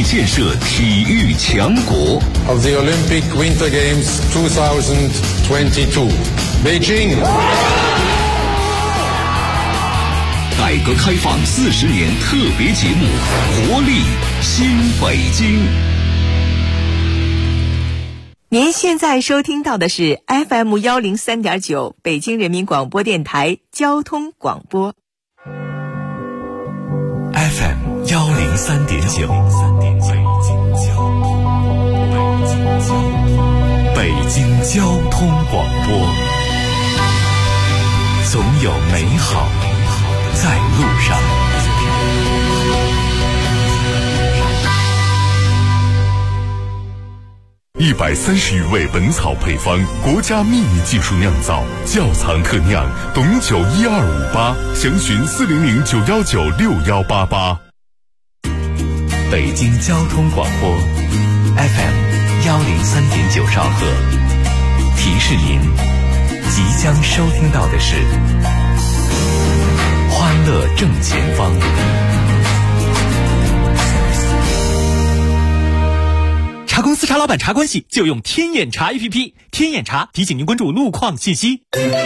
建设体育强国。 Of the Olympic Winter Games 2022, Beijing。 改革开放40年特别节目，活力新北京。 您现在收听到的是 FM 103.9北京人民广播电台交通广播。 FM 103.9，北京交通广播，总有美好在路上。130余味本草配方，国家秘密技术酿造，窖藏特酿，董酒12588，详询40091961188。北京交通广播 FM 103.9兆赫，提示您即将收听到的是欢乐正前方。 查公司查老板查关系就用天眼查 APP， 天眼查提醒您关注路况信息。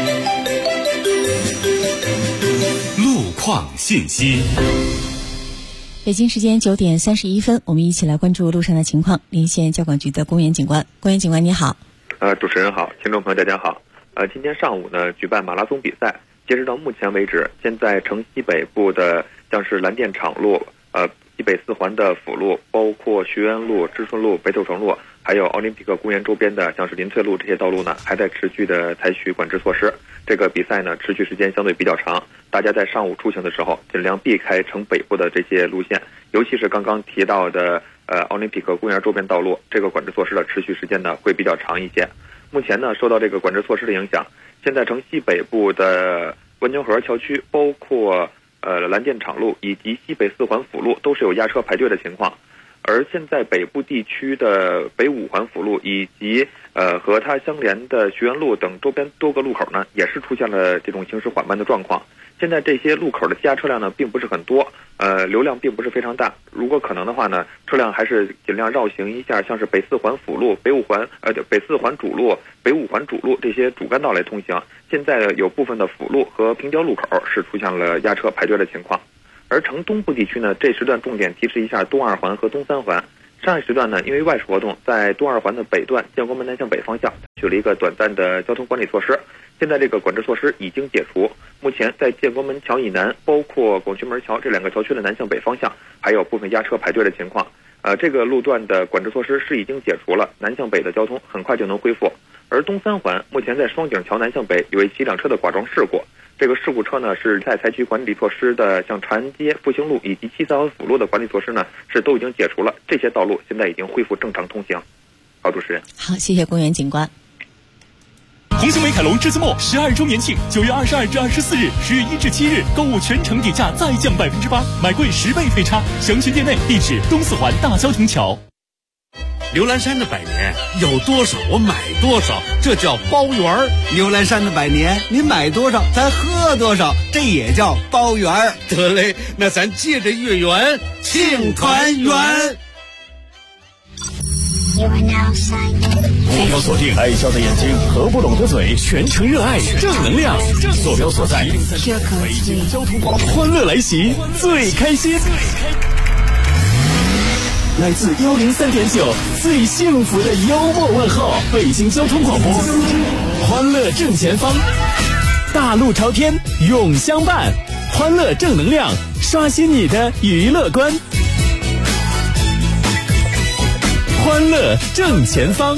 路况信息。 北京时间9点31分，我们一起来关注路上的情况。临县交管局的公园警官，公园警官你好。 主持人好，听众朋友大家好。今天上午呢举办马拉松比赛，截止到目前为止，现在城西北部的像是蓝电厂路、西北四环的辅路，包括学园路、知春路、北斗城路，还有奥林匹克公园周边的像是林萃路这些道路呢，还在持续的采取管制措施。这个比赛呢持续时间相对比较长，大家在上午出行的时候尽量避开城北部的这些路线，尤其是刚刚提到的奥林匹克公园周边道路，这个管制措施的持续时间呢会比较长一些。目前呢受到这个管制措施的影响，现在城西北部的温泉河桥区，包括蓝电厂路以及西北四环辅路都是有压车排队的情况，而现在北部地区的北五环辅路以及和它相连的学园路等周边多个路口呢，也是出现了这种行驶缓慢的状况。现在这些路口的加车辆呢并不是很多，流量并不是非常大。如果可能的话呢，车辆还是尽量绕行一下，像是北四环辅路、北四环主路、北五环主路这些主干道来通行。现在有部分的辅路和平交路口是出现了压车排队的情况。而城东部地区呢，这时段重点提示一下东二环和东三环。上一时段呢，因为外事活动，在东二环的北段建国门南向北方向采取了一个短暂的交通管理措施。现在这个管制措施已经解除，目前在建国门桥以南，包括广渠门桥这2个桥区的南向北方向，还有部分压车排队的情况。这个路段的管制措施是已经解除了，南向北的交通很快就能恢复。而东三环目前在双井桥南向北有一起2车的剐撞事故，这个事故车呢是在采取管理措施的，像长安街、复兴路以及7、3环辅路的管理措施呢是都已经解除了，这些道路现在已经恢复正常通行。好，主持人。 好，谢谢公园警官。 红星美凯龙至字末12周年庆，9月22至24日，10月1至7日，购物全程底价再降8%，买贵10倍费差。详询店内，地址东四环大消停桥。 刘兰山的百年有多少我买多少，这叫包圆儿。刘兰山的百年你买多少咱喝多少，这也叫包圆儿。得嘞，那咱借着月圆庆团圆。 目标锁定爱笑的眼睛和不懂的嘴，全程热爱正能量。坐标所在北京交通广播，欢乐来袭，最开心。来自103.9最幸福的幽默问候，北京交通广播，欢乐正前方，大路朝天永相伴，欢乐正能量，刷新你的娱乐观。欢乐正前方，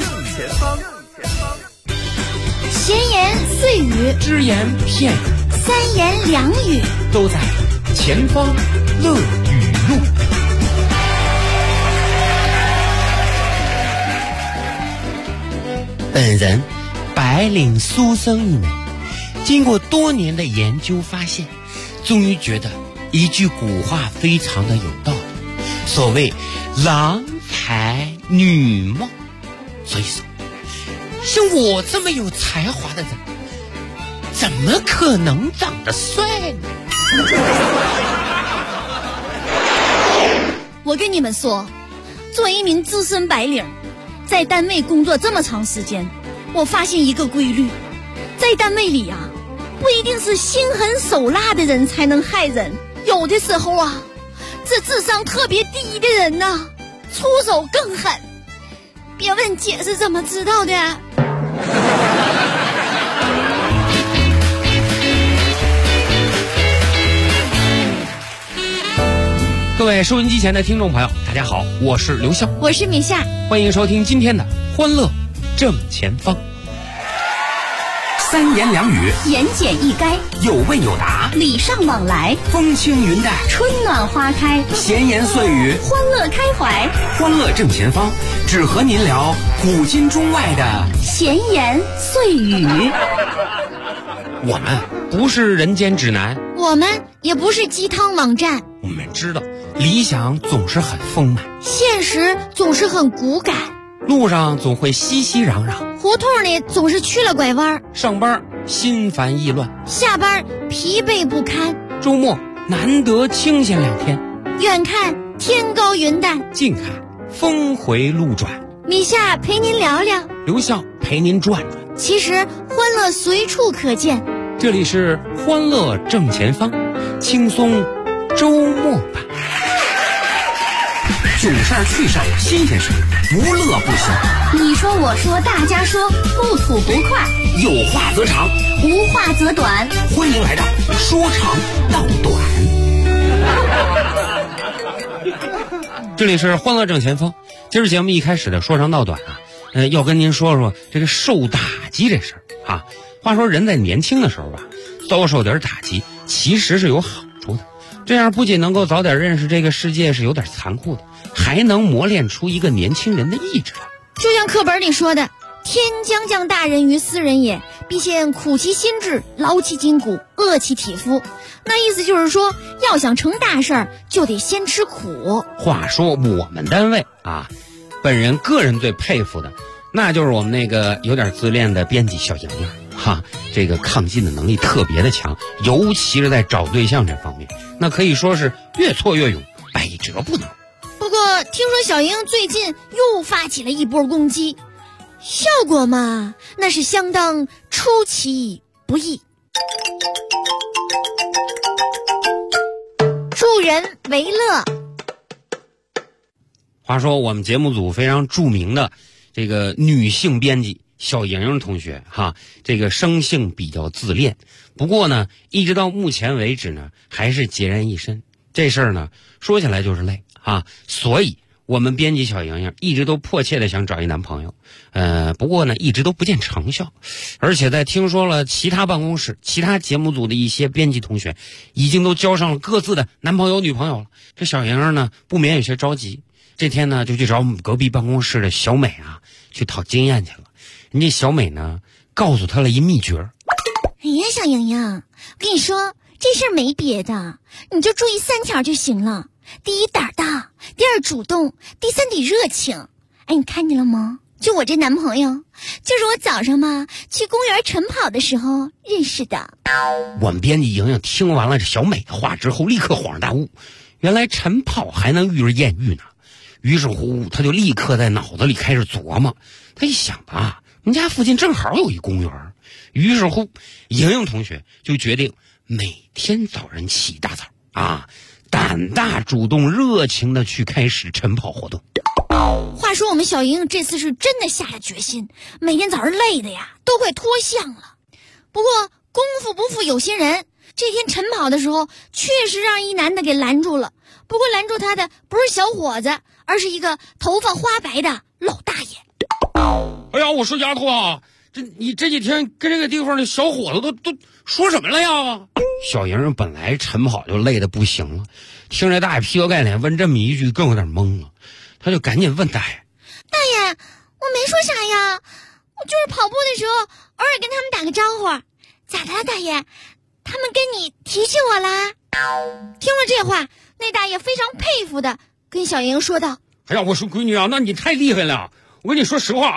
闲言碎语， 只言片语， 三言两语， 都在前方乐语录。本人白领书生一枚，经过多年的研究发现，终于觉得一句古话非常的有道理，所谓郎才女貌。所以说，像我这么有才华的人，怎么可能长得帅呢？ 我跟你们说， 作为一名资深白领，在单位工作这么长时间，我发现一个规律，在单位里啊，不一定是心狠手辣的人才能害人，有的时候啊，这智商特别低的人呢，出手更狠。别问姐是怎么知道的。 各位收音机前的听众朋友，大家好，我是刘笑， 我是米夏， 欢迎收听今天的欢乐正前方。 三言两语， 言简意赅， 有问有答， 礼尚往来， 风轻云淡， 春暖花开， 闲言碎语， 欢乐开怀， 欢乐正前方，只和您聊古今中外的闲言碎语。 我们不是人间指南， 我们也不是鸡汤网站， 我们知道理想总是很丰满， 现实总是很骨感， 路上总会熙熙攘攘， 胡同里总是去了拐弯， 上班心烦意乱， 下班疲惫不堪， 周末难得清闲2天， 远看天高云淡， 近看峰回路转。 米夏陪您聊聊， 刘笑陪您转转， 其实欢乐随处可见。 这里是欢乐正前方，轻松周末版。 囧事儿趣事儿新鲜事儿，不乐不行。 你说我说大家说，不吐不快， 有话则长， 无话则短。 欢迎来到说长道短。 这里是欢乐正前方。今儿节目一开始的说长道短啊，要跟您说说这个受打击这事儿啊。话说人在年轻的时候吧，遭受点打击其实是有好处的，这样不仅能够早点认识这个世界是有点残酷的，还能磨练出一个年轻人的意志来。 就像课本里说的，天将降大任于斯人也，必先苦其心志，劳其筋骨，饿其体肤。那意思就是说，要想成大事儿，就得先吃苦。 话说我们单位啊，本人个人最佩服的，那就是我们那个有点自恋的编辑小莹莹哈，这个抗劲的能力特别的强，尤其是在找对象这方面，那可以说是越挫越勇，百折不挠。 不过听说小莹最近又发起了一波攻击，效果嘛，那是相当出其不意。助人为乐。 话说我们节目组非常著名的这个女性编辑小莹莹同学哈，这个生性比较自恋，不过呢一直到目前为止呢还是孑然一身。这事儿呢说起来就是累啊，所以我们编辑小莹莹一直都迫切的想找一男朋友，不过呢一直都不见成效，而且在听说了其他办公室其他节目组的一些编辑同学已经都交上了各自的男朋友女朋友了，这小莹莹呢不免有些着急。这天呢就去找我们隔壁办公室的小美啊去讨经验去了。人家小美呢告诉她了一秘诀。 哎呀，小莹莹，我跟你说，这事儿没别的，你就注意3条就行了。第一，胆大；第二，主动；第三，得热情。哎，你看见了吗？就我这男朋友，就是我早上嘛去公园晨跑的时候认识的。 我们编辑莹莹听完了这小美的话之后，立刻恍然大悟，原来晨跑还能遇着艳遇呢。于是乎他就立刻在脑子里开始琢磨，他一想吧，我们家附近正好有一公园，于是乎莹莹同学就决定每天早晨起一大早啊，胆大主动热情的去开始晨跑活动。 话说我们小莹莹这次是真的下了决心，每天早上累的呀都快脱相了。不过功夫不负有心人，这天晨跑的时候确实让一男的给拦住了，不过拦住他的不是小伙子，而是一个头发花白的老大爷。 哎呀，我说丫头啊，你这几天跟这个地方的小伙子都说什么了呀？小莹本来晨跑就累得不行了，听着大爷劈头盖脸问这么一句，更有点懵了。他就赶紧问大爷：“ 大爷，我没说啥呀，我就是跑步的时候偶尔跟他们打个招呼。咋的了，大爷？他们跟你提起我啦？”听了这话，那大爷非常佩服的跟小莹说道：“ 哎呀，我说闺女啊，那你太厉害了！我跟你说实话啊，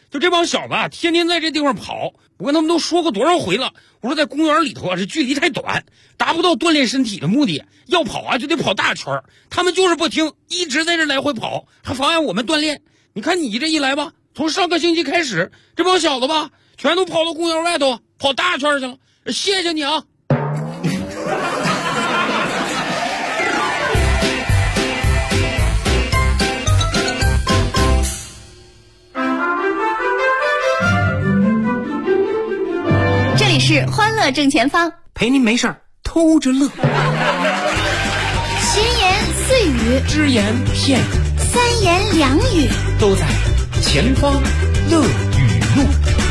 就这帮小子啊，天天在这地方跑，我跟他们都说过多少回了，我说在公园里头啊，这距离太短，达不到锻炼身体的目的，要跑啊就得跑大圈，他们就是不听，一直在这来回跑，还妨碍我们锻炼。你看你这一来吧，从上个星期开始，这帮小子吧全都跑到公园外头跑大圈去了，谢谢你啊。 这里是欢乐正前方， 陪您没事儿偷着乐， 闲言碎语， 只言片语， 三言两语， 都在前方乐语录。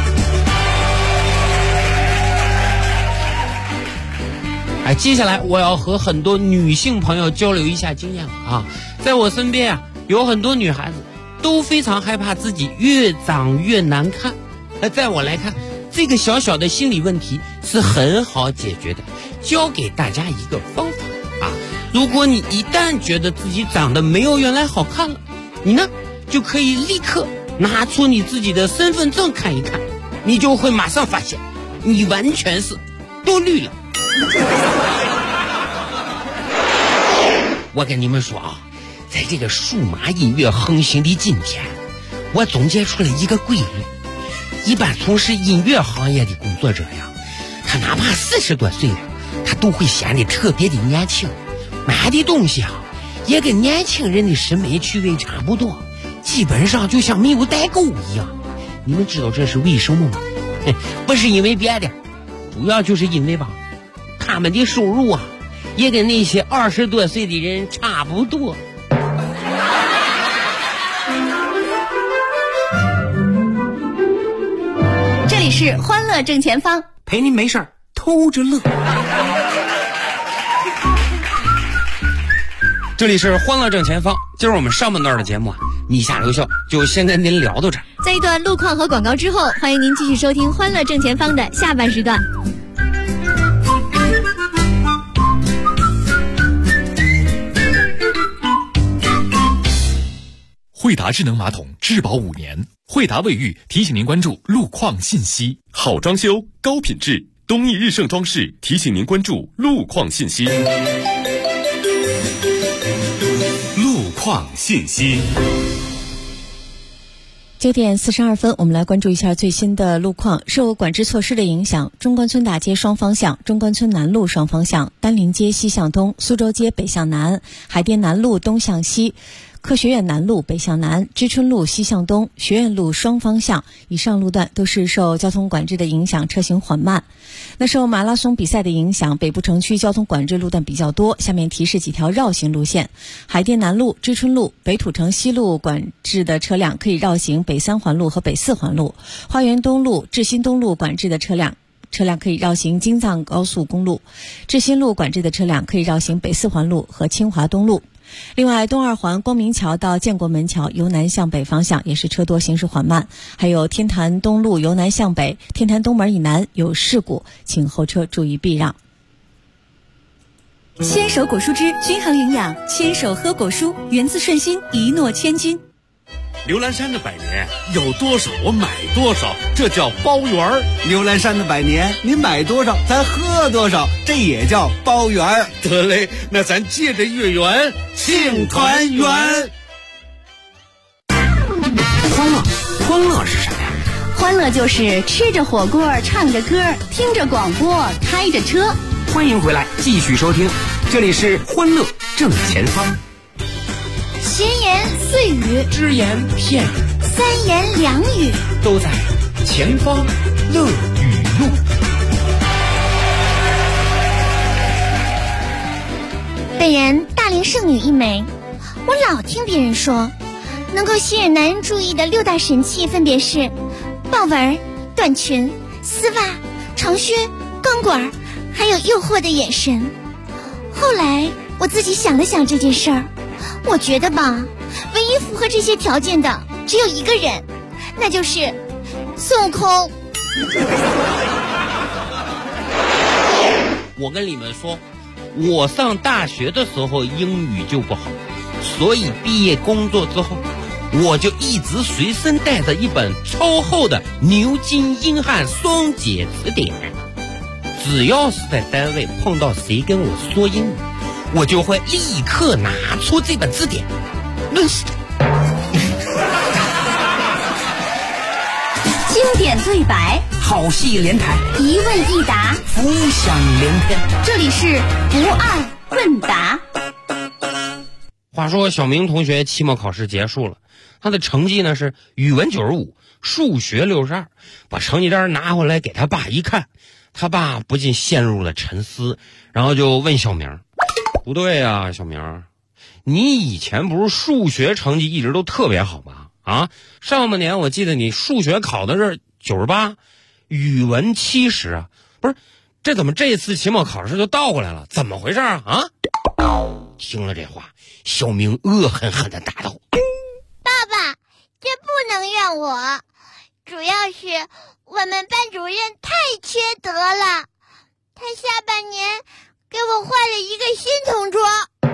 接下来我要和很多女性朋友交流一下经验啊，在我身边啊，有很多女孩子都非常害怕自己越长越难看。在我来看，这个小小的心理问题是很好解决的，教给大家一个方法啊。如果你一旦觉得自己长得没有原来好看了，你呢就可以立刻拿出你自己的身份证看一看，你就会马上发现你完全是多虑了。我跟你们说啊，在这个数码音乐横行的今天，我总结出了一个规律，一般从事音乐行业的工作者呀，他哪怕40多岁了，他都会显得特别的年轻，买的东西啊也跟年轻人的审美趣味差不多，基本上就像没有代沟一样。你们知道这是为什么吗？不是因为别的，主要就是因为吧，他们的收入啊也跟那些20多岁的人差不多。 这里是欢乐正前方， 陪您没事儿偷着乐。这里是欢乐正前方，今儿我们上半段的节目啊，你下留校就先跟您聊到这儿。 在一段路况和广告之后，欢迎您继续收听欢乐正前方的下半时段。 惠达智能马桶质保5年，惠达卫浴提醒您关注路况信息。 好装修高品质，东义日盛装饰提醒您关注路况信息。 路况信息。 9点42分，我们来关注一下最新的路况。受管制措施的影响，中关村大街双方向、中关村南路双方向、丹林街西向东、苏州街北向南、海淀南路东向西、科学院南路北向南、知春路西向东、学院路双方向以上路段都是受交通管制的影响，车行缓慢。那受马拉松比赛的影响，北部城区交通管制路段比较多，下面提示几条绕行路线。海淀南路、知春路、北土城西路管制的车辆可以绕行北3环路和北4环路。花园东路、志新东路管制的车辆可以绕行京藏高速公路。志新路管制的车辆可以绕行北4环路和清华东路。另外，东2环光明桥到建国门桥由南向北方向也是车多，行驶缓慢。还有天坛东路由南向北，天坛东门以南有事故，请后车注意避让。 牵手果蔬汁均衡营养，牵手喝果蔬，源自顺心，一诺千金。 刘兰山的百年有多少我买多少，这叫包圆儿。刘兰山的百年，您买多少咱喝多少，这也叫包圆儿。得嘞，那咱借着月圆庆团圆。 欢乐是啥呀？ 欢乐就是吃着火锅，唱着歌，听着广播，开着车。 欢迎回来，继续收听，这里是欢乐正前方。 闲言碎语， 只言片语， 三言两语， 都在前方乐语录。 本人大龄剩女一枚，我老听别人说，能够吸引男人注意的6大神器分别是豹纹、短裙、丝袜、长靴、钢管，还有诱惑的眼神。后来我自己想了想这件事儿，我觉得吧，唯一符合这些条件的只有一个人，那就是孙悟空。 我跟你们说，我上大学的时候英语就不好，所以毕业工作之后， 我就一直随身带着一本超厚的牛津英汉双解词典，只要是在单位碰到谁跟我说英语，我就会立刻拿出这本字典认识他。 经典对白， 好戏连台， 一问一答， 浮想联翩。 这里是不二问答。 话说小明同学期末考试结束了，他的成绩呢是语文95，数学62，把成绩单拿回来给他爸一看，他爸不禁陷入了沉思，然后就问小明：不对啊，小明，你以前不是数学成绩一直都特别好吗？啊，上半年我记得你数学考的是98，语文70啊，不是，这怎么这次期末考试就倒过来了？怎么回事啊？啊！听了这话，小明恶狠狠地答道： 爸爸，这不能怨我，主要是我们班主任太缺德了，他下半年给我换了一个新同桌。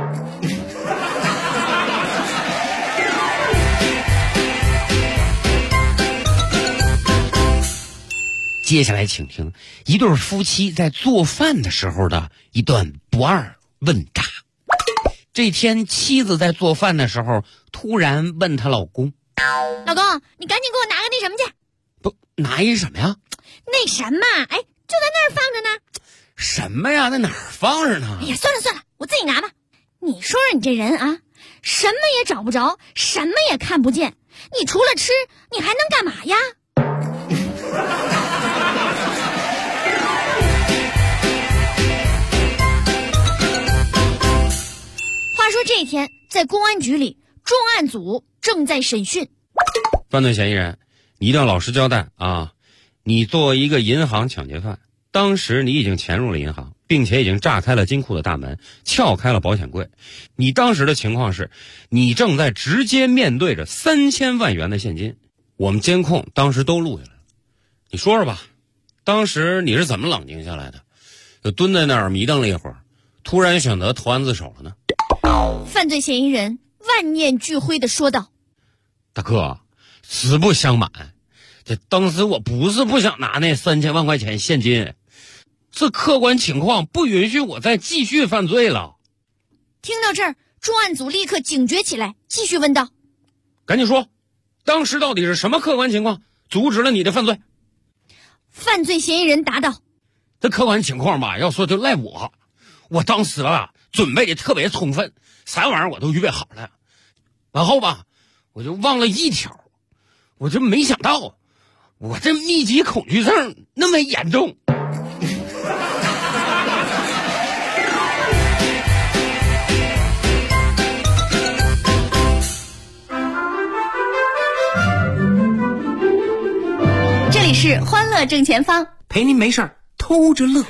接下来请听一对夫妻在做饭的时候的一段不二问答。这天妻子在做饭的时候突然问她老公： 老公，你赶紧给我拿个那什么去。 不，拿一什么呀？ 那什么，哎，就在那儿放着呢。 什么呀？在哪儿放着呢？ 哎呀，算了，我自己拿吧。你说说你这人啊，什么也找不着，什么也看不见，你除了吃你还能干嘛呀？话说这一天在公安局里，重案组正在审讯犯罪嫌疑人，你一定要老实交代啊！你作为一个银行抢劫犯，当时你已经潜入了银行，并且已经炸开了金库的大门，撬开了保险柜。你当时的情况是，你正在直接面对着3000万元的现金，我们监控当时都录下来了。你说说吧，当时你是怎么冷静下来的？就蹲在那儿迷瞪了一会儿，突然选择投案自首了呢？ 犯罪嫌疑人万念俱灰地说道： 大哥，实不相瞒，这当时我不是不想拿那3000万块钱现金，这客观情况不允许我再继续犯罪了。 听到这儿，重案组立刻警觉起来，继续问道： 赶紧说，当时到底是什么客观情况阻止了你的犯罪？ 犯罪嫌疑人答道： 这客观情况吧，要说就赖我当时啊准备的特别充分，啥玩意儿我都预备好了，然后吧我就忘了一条，我就没想到我这密集恐惧症那么严重。 这里是欢乐正前方， 陪您没事儿偷着乐。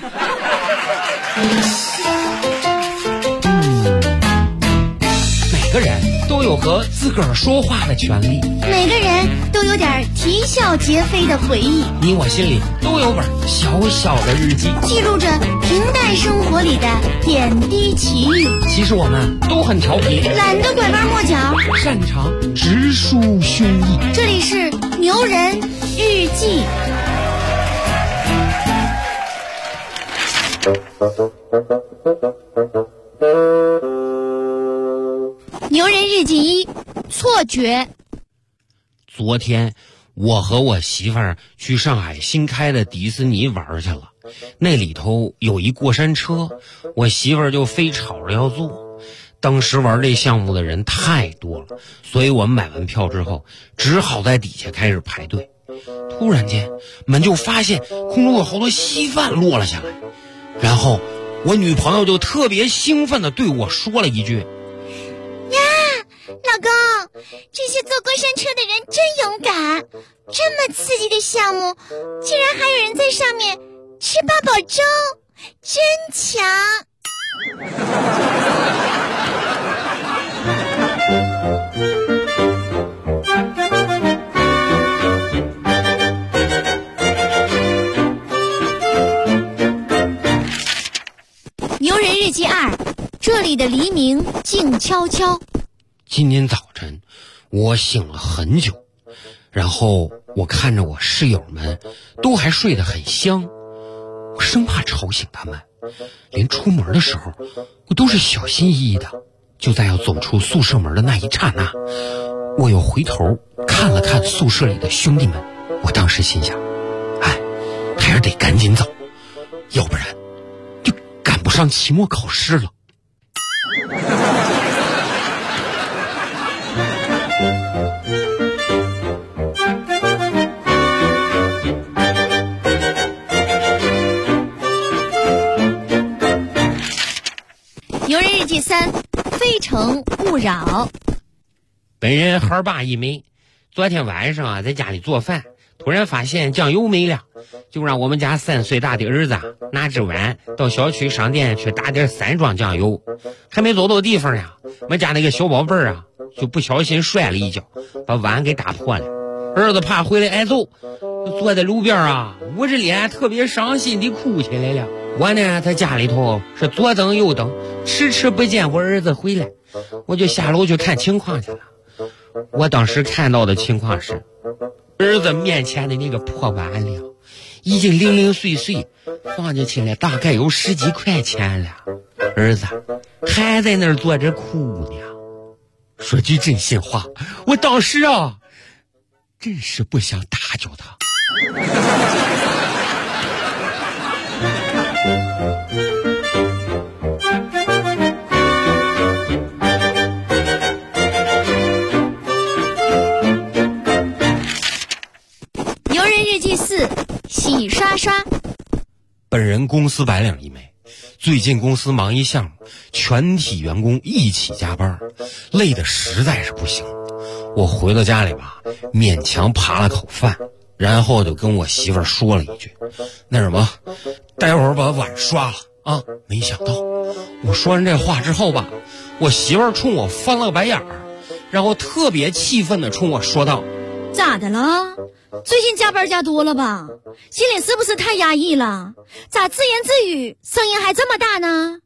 每个人都有和自个儿说话的权利， 每个人都有点啼笑皆非的回忆， 你我心里都有本小小的日记， 记录着平淡生活里的点滴奇遇。 其实我们都很调皮， 懒得拐弯抹角， 擅长直抒胸臆。 这里是牛人日记。牛人日记1：错觉。 昨天我和我媳妇儿去上海新开的迪士尼玩去了，那里头有一过山车，我媳妇儿就非吵着要坐。当时玩这项目的人太多了，所以我们买完票之后只好在底下开始排队。突然间我们就发现空中有好多稀饭落了下来，然后我女朋友就特别兴奋地对我说了一句： 呀，老公，这些坐过山车的人真勇敢，这么刺激的项目竟然还有人在上面吃八宝粥，真强。 牛人日记2：这里的黎明静悄悄。 今天早晨我醒了很久，然后我看着我室友们都还睡得很香，我生怕吵醒他们，连出门的时候我都是小心翼翼的。就在要走出宿舍门的那一刹那，我又回头看了看宿舍里的兄弟们，我当时心想，还是得赶紧走，要不然就赶不上期末考试了。 游人日记3，非诚勿扰。 本人孩爸一枚，昨天晚上在家里做饭，突然发现酱油没了，就让我们家3岁大的儿子拿着碗到小区商店去打点3装酱油。还没走到地方呀，我们家那个小宝贝儿就不小心摔了一跤，把碗给打破了。儿子怕回来挨揍，坐在路边捂着脸特别伤心地哭起来了。我呢在家里头是左等右等，迟迟不见我儿子回来，我就下楼去看情况去了。我当时看到的情况是，儿子面前的那个破碗里已经零零碎碎放进去了大概有10几块钱了，儿子还在那儿坐着哭呢。说句真心话，我当时真是不想打搅他。 游人日记4，洗刷刷。 本人公司白领一枚，最近公司忙一项目，全体员工一起加班，累得实在是不行。我回到家里勉强扒了口饭，然后就跟我媳妇儿说了一句，那什么，待会儿把碗刷了没想到我说完这话之后我媳妇儿冲我翻了个白眼儿，然后特别气愤地冲我说道， 咋的了？最近加班加多了吧？心里是不是太压抑了？咋自言自语声音还这么大呢？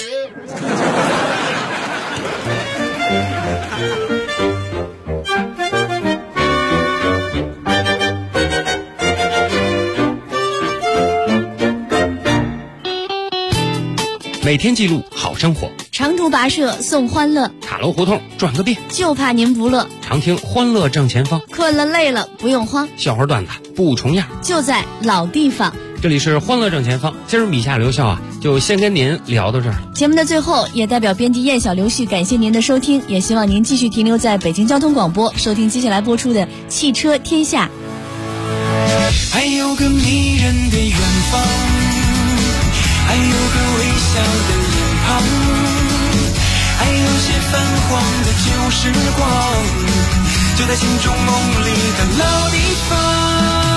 每天记录好生活， 长途跋涉送欢乐， 塔楼胡同转个遍， 就怕您不乐。 常听欢乐正前方， 困了累了不用慌， 笑话段子不重样， 就在老地方。 这里是欢乐正前方，今儿米夏留校就先跟您聊到这儿。 节目的最后，也代表编辑燕小刘旭感谢您的收听，也希望您继续停留在北京交通广播，收听接下来播出的《汽车天下》。 还有个迷人的远方，还有个微笑的脸庞，还有些泛黄的旧时光，就在心中梦里的老地方。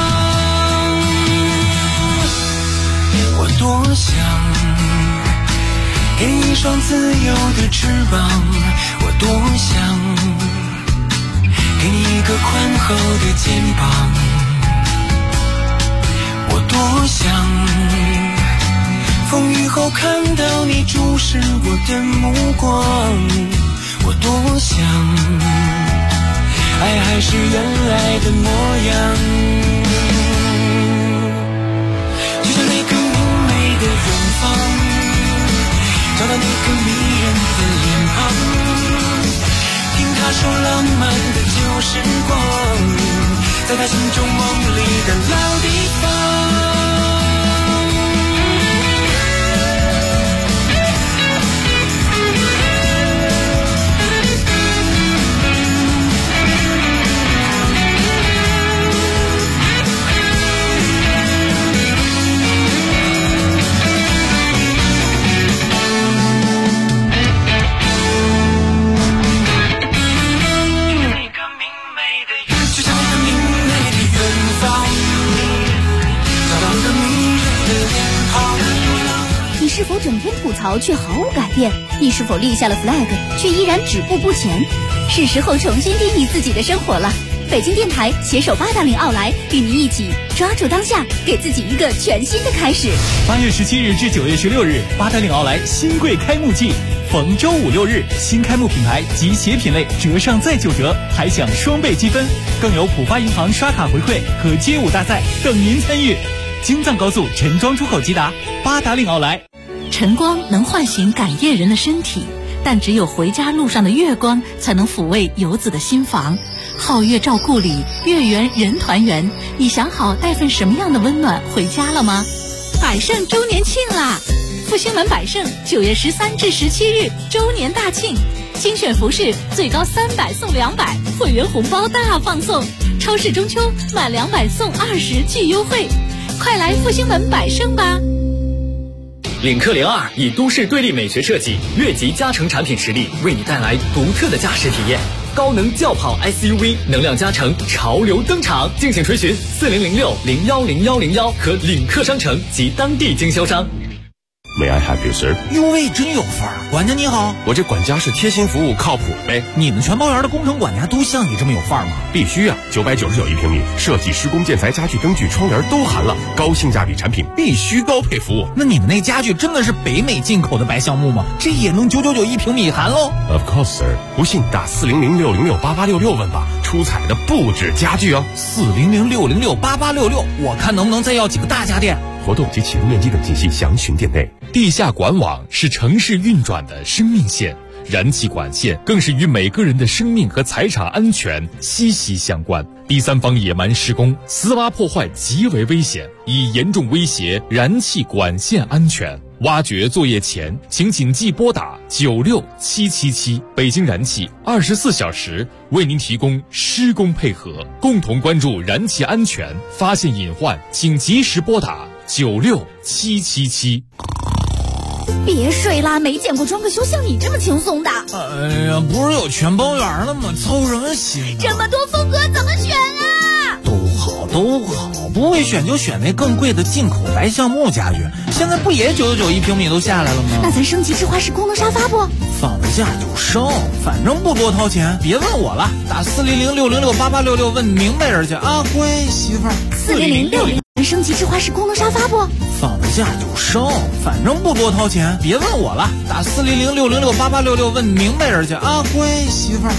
我多想给你一双自由的翅膀，我多想给你一个宽厚的肩膀，我多想风雨后看到你注视我的目光，我多想爱还是原来的模样，就像那个明媚的远方，找到那个迷人的脸庞，听他说浪漫的旧时光，在他心中梦里的老地方。 是否整天吐槽却毫无改变？你是否立下了 flag 却依然止步不前？是时候重新定义自己的生活了。北京电台携手880奥莱，与您一起抓住当下，给自己一个全新的开始。 8月17日至9月16日，880奥莱新贵开幕季， 逢周5、6日新开幕品牌及鞋品类折上再9折，还享双倍积分，更有浦发银行刷卡回馈和街舞大赛等您参与。京藏高速陈庄出口吉达，八达岭奥莱。 晨光能唤醒赶夜人的身体，但只有回家路上的月光才能抚慰游子的心房。皓月照故里，月圆人团圆。你想好带份什么样的温暖回家了吗？百盛周年庆啦！复兴门百盛9月13至17日周年大庆，精选服饰最高300送200，会员红包大放送，超市中秋满200送20巨优惠，快来复兴门百盛吧！ 领克02以都市对立美学设计、越级加成产品实力，为你带来独特的驾驶体验。高能轿跑 SUV 能量加成潮流登场，敬请垂询4006-010101和领克商城及当地经销商。 May I help you, sir？ 哟喂，真有范儿！管家你好， 我这管家是贴心服务，靠谱呗。 你们全包园的工程管家都像你这么有范儿吗？ 必须啊！999一平米，设计、施工、建材、家具、灯具、窗帘都含了，高性价比产品，必须高配服务。 那你们那家具真的是北美进口的白橡木吗？这也能999一平米含喽 ？Of course, sir。不信打400-606-8866问吧，出彩的不止家具哦。 400-606-8866，我看能不能再要几个大家电。 活动及启用面积等信息详询店内。 地下管网是城市运转的生命线，燃气管线更是与每个人的生命和财产安全息息相关。第三方野蛮施工、私挖破坏极为危险，已严重威胁燃气管线安全。挖掘作业前，请谨记拨打96777，北京燃气24小时为您提供施工配合，共同关注燃气安全，发现隐患请及时拨打96777。 别睡啦，没见过装个修像你这么轻松的。 哎呀，不是有全包园了吗？操什么心？ 这么多风格怎么选啊？ 都好，不会选就选那更贵的进口白橡木家具，现在不也999一平米都下来了吗？ 那咱升级智华式功能沙发不？ 放假就升，反正不多掏钱，别问我了，打400-606-8866问明白人去啊，乖媳妇儿。 400-606升级智华式功能沙发不？ 放假就升，反正不多掏钱，别问我了，打400-606-8866问明白人去啊，乖媳妇儿。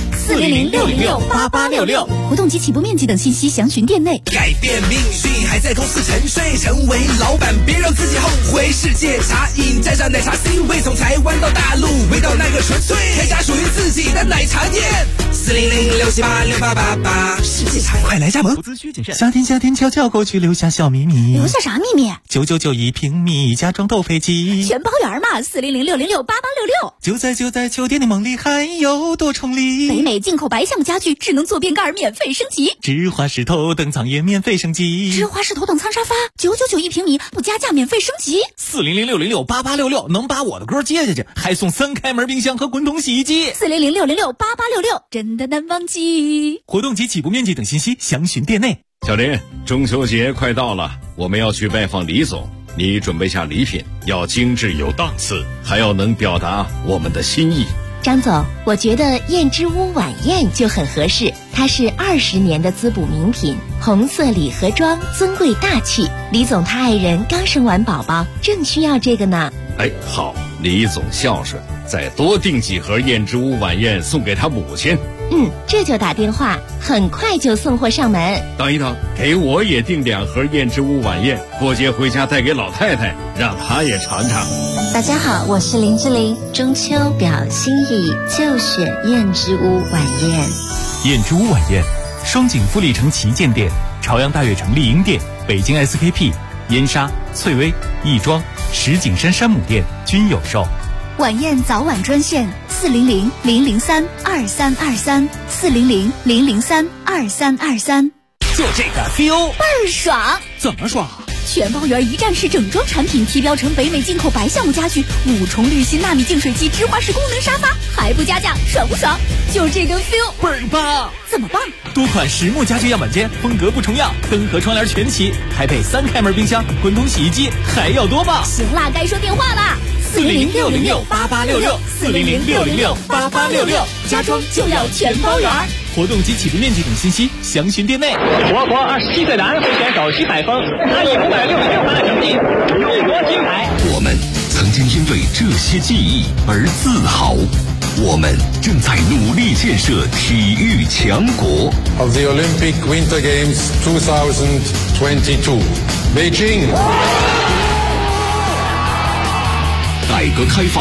400-606-8866，活动及起步面积等信息详询店内。 改变命运还在公司沉睡，成为老板别让自己后悔。世界茶饮沾上奶茶 C 味，从台湾到大陆，味道那个纯粹，开家属于自己的奶茶店。400-678-6888，世界茶快来加盟。 投资需谨慎。夏天悄悄过去，留下小秘密。 留下啥秘密 ？999一平米，家装斗飞机， 全包圆嘛。400-606-8866， 就在酒店的梦里，还有多重礼。 北美进口白橡木家具，智能坐便盖免费升级， 智华式头等舱也免费升级， 智华式头等舱沙发999一平米，不加价免费升级。 400-606-8866，能把我的歌接下去，还送3开门冰箱和滚筒洗衣机。 400-606-8866，真的难忘记。 活动及起步面积等信息详询店内。 小林，中秋节快到了，我们要去拜访李总，你准备下礼品，要精致有档次，还要能表达我们的心意。 张总，我觉得燕之屋晚宴就很合适，它是20年的滋补名品，红色礼盒装，尊贵大气。李总他爱人刚生完宝宝，正需要这个呢。 哎，好，李总孝顺，再多订几盒燕之屋晚宴送给他母亲。 这就打电话，很快就送货上门。 等一等，给我也订2盒燕之屋晚宴，过节回家带给老太太，让她也尝尝。 大家好，我是林志玲，中秋表心意就选燕之屋晚宴。 燕之屋晚宴，双井富力城旗舰店、朝阳大悦城丽婴店、北京 SKP、燕莎、翠微、亦庄、石景山山姆店均有售。 晚宴早晚专线400-003-2323 400-003-2323。 就这个 feel 倍儿爽。 怎么爽？ 全包圆一站式整装产品，提标成北美进口白橡木家具，5重滤芯纳米净水机，智华式功能沙发，还不加价，爽不爽？就这个 feel 倍儿棒。 怎么棒？ 多款实木家具样板间，风格不重样，灯和窗帘全齐，还配3开门冰箱、滚筒洗衣机，还要多棒？ 行啦，该说电话啦。 400-606-8866 400-606-8866， 家装就要全包圆。 活动及起步面积等信息详询店内。 我国27岁男会选手徐海峰，他以566分的成绩荣获金牌。 我们曾经因为对这些记忆而自豪。我们正在努力建设体育强国。 Of the Olympic Winter Games 2022, Beijing. 改革开放